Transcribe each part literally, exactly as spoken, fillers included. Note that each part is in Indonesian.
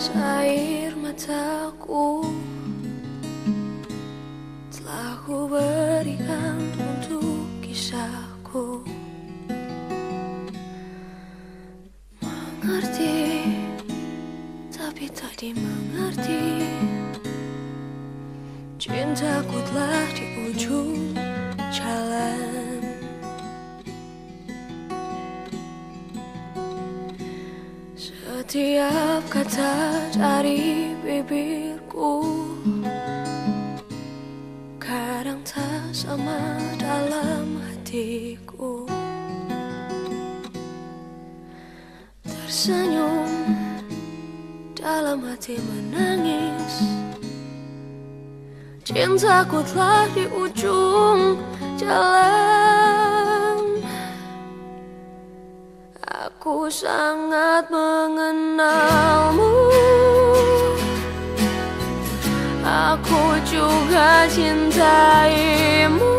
tetes air mataku telah ku berikan untuk kisahku. Mengerti, tapi tak dimengerti. Cintaku telah di ujung jalan. Setiap kata dari bibirku kadang tak sama dalam hatiku. Tersenyum dalam hati menangis. Cintaku telah di ujung jalan. Aku sangat mengenalmu. Aku juga cintaimu.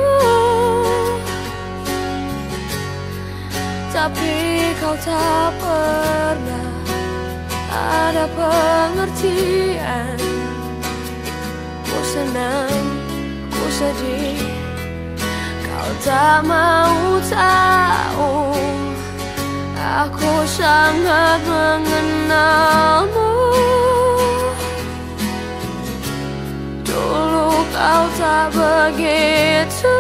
Tapi kau tak pernah ada pengertian. Ku senang, ku sedih, kau tak mau tahu. Aku sangat mengenalmu. Dulu kau tak begitu.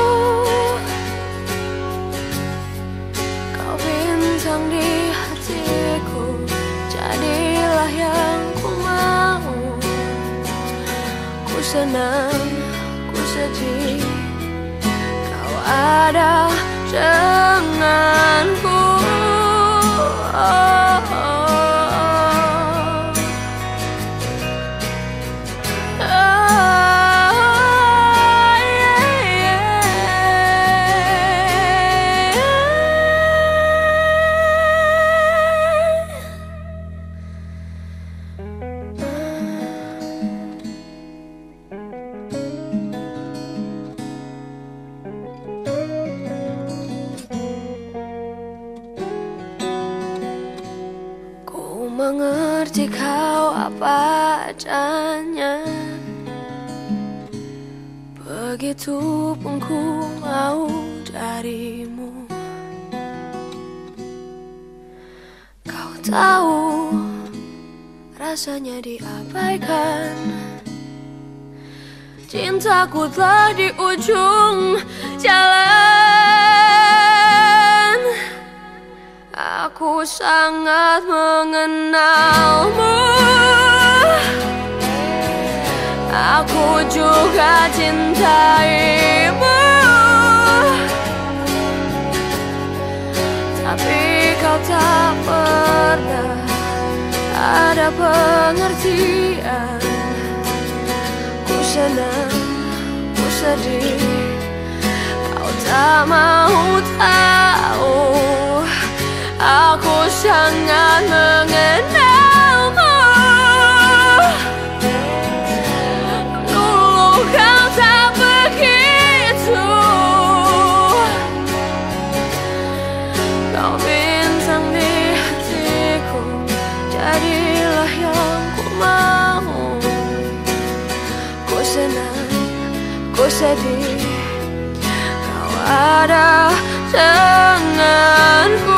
Kau bintang di hatiku, jadilah yang ku mau. Ku senang, ku sedih, kau ada denganku. Oh, oh, oh. Oh, yeah, yeah. Ku mengerti kau apa adanya. Begitupun ku mau darimu. Kau tahu rasanya diabaikan. Cintaku telah di ujung jalan. Aku sangat mengenalmu. Aku juga cintaimu. Tapi kau tak pernah ada pengertian. Ku senang, ku sedih, kau tak mau tahu. Aku sangat mengenalmu. Dulu kau tak begitu. Kau bintang di hatiku, jadilah yang ku mau. Ku senang, ku sedih, kau ada denganku.